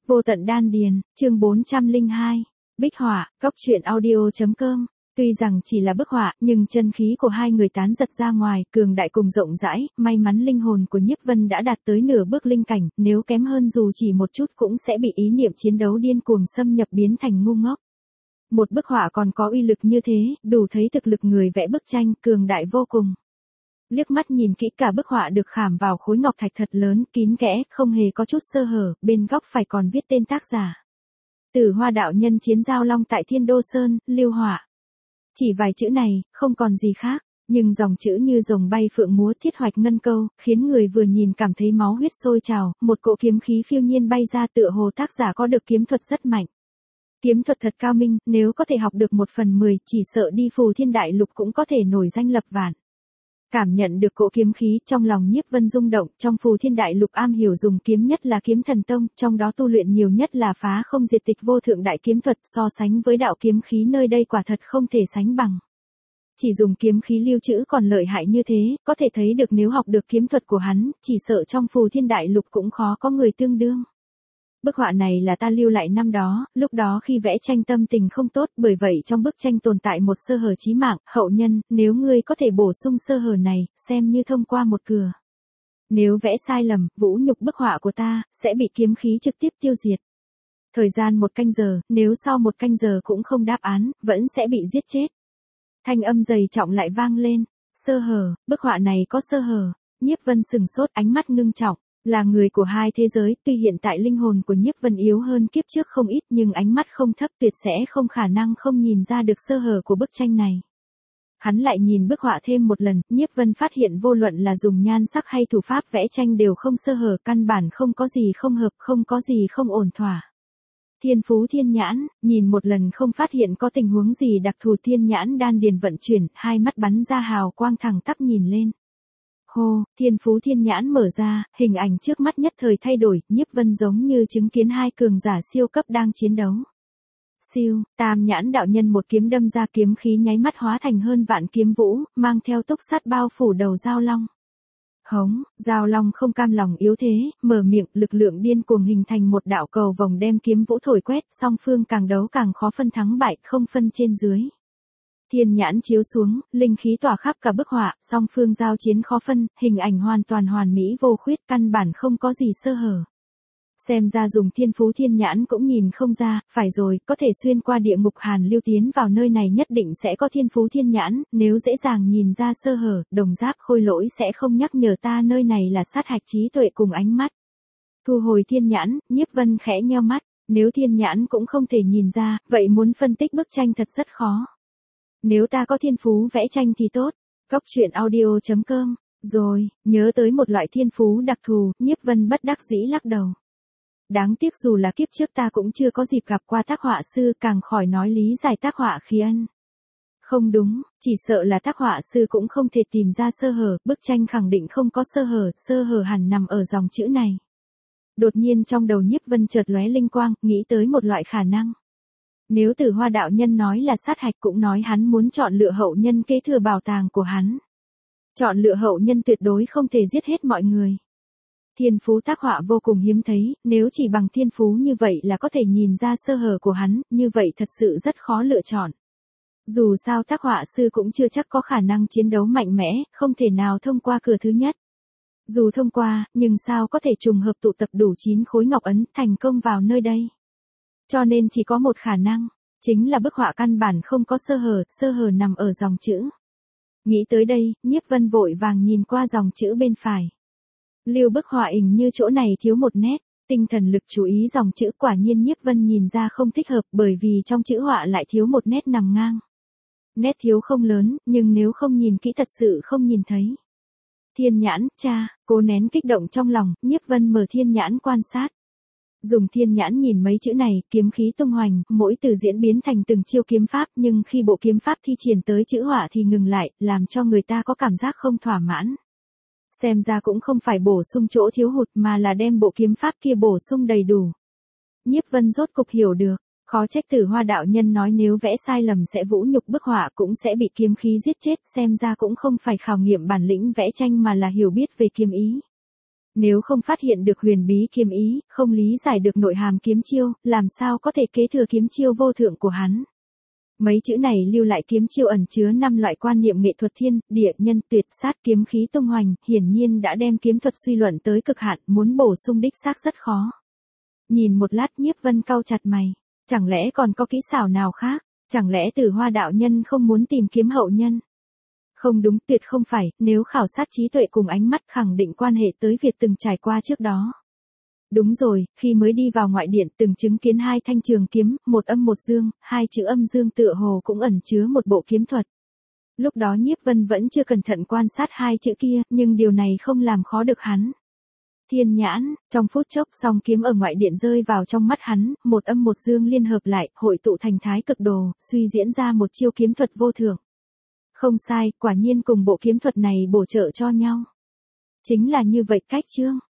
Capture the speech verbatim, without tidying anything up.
Vô tận đan điền, chương bốn trăm lẻ hai. Bích họa, góc truyện audio chấm com. Tuy rằng chỉ là bức họa, nhưng chân khí của hai người tán giật ra ngoài, cường đại cùng rộng rãi, may mắn linh hồn của Nhiếp Vân đã đạt tới nửa bước linh cảnh, nếu kém hơn dù chỉ một chút cũng sẽ bị ý niệm chiến đấu điên cuồng xâm nhập biến thành ngu ngốc. Một bức họa còn có uy lực như thế, đủ thấy thực lực người vẽ bức tranh cường đại vô cùng. Liếc mắt nhìn kỹ cả bức họa được khảm vào khối ngọc thạch thật lớn, kín kẽ, không hề có chút sơ hở, bên góc phải còn viết tên tác giả. Tử Hoa đạo nhân chiến giao long tại Thiên Đô Sơn, lưu họa. Chỉ vài chữ này, không còn gì khác, nhưng dòng chữ như rồng bay phượng múa thiết hoạch ngân câu, khiến người vừa nhìn cảm thấy máu huyết sôi trào, một cỗ kiếm khí phiêu nhiên bay ra tựa hồ tác giả có được kiếm thuật rất mạnh. Kiếm thuật thật cao minh, nếu có thể học được một phần mười, chỉ sợ đi Phù Thiên Đại Lục cũng có thể nổi danh lập vạn. Cảm nhận được cỗ kiếm khí, trong lòng Nhiếp Vân rung động, trong Phù Thiên Đại Lục am hiểu dùng kiếm nhất là Kiếm Thần Tông, trong đó tu luyện nhiều nhất là phá không diệt tịch vô thượng đại kiếm thuật, so sánh với đạo kiếm khí nơi đây quả thật không thể sánh bằng. Chỉ dùng kiếm khí lưu trữ còn lợi hại như thế, có thể thấy được nếu học được kiếm thuật của hắn, chỉ sợ trong Phù Thiên Đại Lục cũng khó có người tương đương. Bức họa này là ta lưu lại năm đó, lúc đó khi vẽ tranh tâm tình không tốt, bởi vậy trong bức tranh tồn tại một sơ hở chí mạng, hậu nhân, nếu ngươi có thể bổ sung sơ hở này, xem như thông qua một cửa. Nếu vẽ sai lầm, vũ nhục bức họa của ta, sẽ bị kiếm khí trực tiếp tiêu diệt. Thời gian một canh giờ, nếu sau một canh giờ cũng không đáp án, vẫn sẽ bị giết chết. Thanh âm dày trọng lại vang lên, sơ hở, bức họa này có sơ hở, Nhiếp Vân sừng sốt ánh mắt ngưng trọng. Là người của hai thế giới, tuy hiện tại linh hồn của Nhiếp Vân yếu hơn kiếp trước không ít nhưng ánh mắt không thấp tuyệt sẽ không khả năng không nhìn ra được sơ hở của bức tranh này. Hắn lại nhìn bức họa thêm một lần, Nhiếp Vân phát hiện vô luận là dùng nhan sắc hay thủ pháp vẽ tranh đều không sơ hở, căn bản không có gì không hợp, không có gì không ổn thỏa. Thiên phú thiên nhãn, nhìn một lần không phát hiện có tình huống gì đặc thù, thiên nhãn đan điền vận chuyển, hai mắt bắn ra hào quang thẳng tắp nhìn lên. Hô, thiên phú thiên nhãn mở ra, hình ảnh trước mắt nhất thời thay đổi, Nhiếp Vân giống như chứng kiến hai cường giả siêu cấp đang chiến đấu. Siêu, tam nhãn đạo nhân một kiếm đâm ra, kiếm khí nháy mắt hóa thành hơn vạn kiếm vũ, mang theo túc sát bao phủ đầu giao long. Hống, giao long không cam lòng yếu thế, mở miệng, lực lượng điên cuồng hình thành một đạo cầu vòng đem kiếm vũ thổi quét, song phương càng đấu càng khó phân thắng bại, không phân trên dưới. Thiên nhãn chiếu xuống, linh khí tỏa khắp cả bức họa, song phương giao chiến khó phân, hình ảnh hoàn toàn hoàn mỹ vô khuyết, căn bản không có gì sơ hở. Xem ra dùng thiên phú thiên nhãn cũng nhìn không ra, phải rồi, có thể xuyên qua địa ngục hàn lưu tiến vào nơi này nhất định sẽ có thiên phú thiên nhãn, nếu dễ dàng nhìn ra sơ hở, đồng giáp khôi lỗi sẽ không nhắc nhở ta nơi này là sát hạch trí tuệ cùng ánh mắt. Thu hồi thiên nhãn, Nhiếp Vân khẽ nheo mắt, nếu thiên nhãn cũng không thể nhìn ra, vậy muốn phân tích bức tranh thật rất khó. Nếu ta có thiên phú vẽ tranh thì tốt. Góc truyện audio chấm com. Rồi, nhớ tới một loại thiên phú đặc thù, Nhiếp Vân bất đắc dĩ lắc đầu. Đáng tiếc dù là kiếp trước ta cũng chưa có dịp gặp qua tác họa sư, càng khỏi nói lý giải tác họa khí ân. Không đúng, chỉ sợ là tác họa sư cũng không thể tìm ra sơ hở, bức tranh khẳng định không có sơ hở, sơ hở hẳn nằm ở dòng chữ này. Đột nhiên trong đầu Nhiếp Vân chợt lóe linh quang, nghĩ tới một loại khả năng. Nếu Tử Hoa đạo nhân nói là sát hạch cũng nói hắn muốn chọn lựa hậu nhân kế thừa bảo tàng của hắn. Chọn lựa hậu nhân tuyệt đối không thể giết hết mọi người. Thiên phú tác họa vô cùng hiếm thấy, nếu chỉ bằng thiên phú như vậy là có thể nhìn ra sơ hở của hắn, như vậy thật sự rất khó lựa chọn. Dù sao tác họa sư cũng chưa chắc có khả năng chiến đấu mạnh mẽ, không thể nào thông qua cửa thứ nhất. Dù thông qua, nhưng sao có thể trùng hợp tụ tập đủ chín khối ngọc ấn thành công vào nơi đây. Cho nên chỉ có một khả năng, chính là bức họa căn bản không có sơ hở, sơ hở nằm ở dòng chữ. Nghĩ tới đây, Nhiếp Vân vội vàng nhìn qua dòng chữ bên phải. Lưu bức họa hình như chỗ này thiếu một nét, tinh thần lực chú ý dòng chữ, quả nhiên Nhiếp Vân nhìn ra không thích hợp bởi vì trong chữ họa lại thiếu một nét nằm ngang. Nét thiếu không lớn, nhưng nếu không nhìn kỹ thật sự không nhìn thấy. Thiên nhãn, cha, cố nén kích động trong lòng, Nhiếp Vân mở thiên nhãn quan sát. Dùng thiên nhãn nhìn mấy chữ này, kiếm khí tung hoành, mỗi từ diễn biến thành từng chiêu kiếm pháp, nhưng khi bộ kiếm pháp thi triển tới chữ họa thì ngừng lại, làm cho người ta có cảm giác không thỏa mãn. Xem ra cũng không phải bổ sung chỗ thiếu hụt mà là đem bộ kiếm pháp kia bổ sung đầy đủ. Nhiếp Vân rốt cục hiểu được, khó trách Tử Hoa đạo nhân nói nếu vẽ sai lầm sẽ vũ nhục bức họa cũng sẽ bị kiếm khí giết chết, xem ra cũng không phải khảo nghiệm bản lĩnh vẽ tranh mà là hiểu biết về kiếm ý. Nếu không phát hiện được huyền bí kiếm ý, không lý giải được nội hàm kiếm chiêu, làm sao có thể kế thừa kiếm chiêu vô thượng của hắn. Mấy chữ này lưu lại kiếm chiêu ẩn chứa năm loại quan niệm nghệ thuật thiên, địa, nhân, tuyệt, sát, kiếm khí tung hoành, hiển nhiên đã đem kiếm thuật suy luận tới cực hạn, muốn bổ sung đích xác rất khó. Nhìn một lát Nhiếp Vân cau chặt mày, chẳng lẽ còn có kỹ xảo nào khác, chẳng lẽ Tử Hoa đạo nhân không muốn tìm kiếm hậu nhân? Không đúng, tuyệt không phải, nếu khảo sát trí tuệ cùng ánh mắt khẳng định quan hệ tới việc từng trải qua trước đó. Đúng rồi, khi mới đi vào ngoại điện từng chứng kiến hai thanh trường kiếm, một âm một dương, hai chữ âm dương tựa hồ cũng ẩn chứa một bộ kiếm thuật. Lúc đó Nhiếp Vân vẫn chưa cẩn thận quan sát hai chữ kia, nhưng điều này không làm khó được hắn. Thiên nhãn, trong phút chốc song kiếm ở ngoại điện rơi vào trong mắt hắn, một âm một dương liên hợp lại, hội tụ thành thái cực đồ, suy diễn ra một chiêu kiếm thuật vô thượng. Không sai, quả nhiên cùng bộ kiếm thuật này bổ trợ cho nhau. Chính là như vậy cách chương.